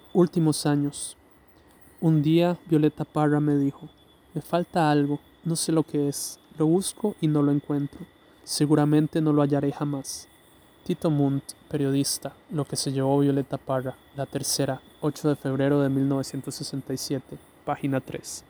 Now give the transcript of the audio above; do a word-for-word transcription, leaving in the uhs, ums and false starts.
Últimos años. Un día Violeta Parra me dijo: me falta algo, no sé lo que es, lo busco y no lo encuentro. Seguramente no lo hallaré jamás. Tito Munt, periodista, Lo que se llevó Violeta Parra, La Tercera, ocho de febrero de mil novecientos sesenta y siete, página tres.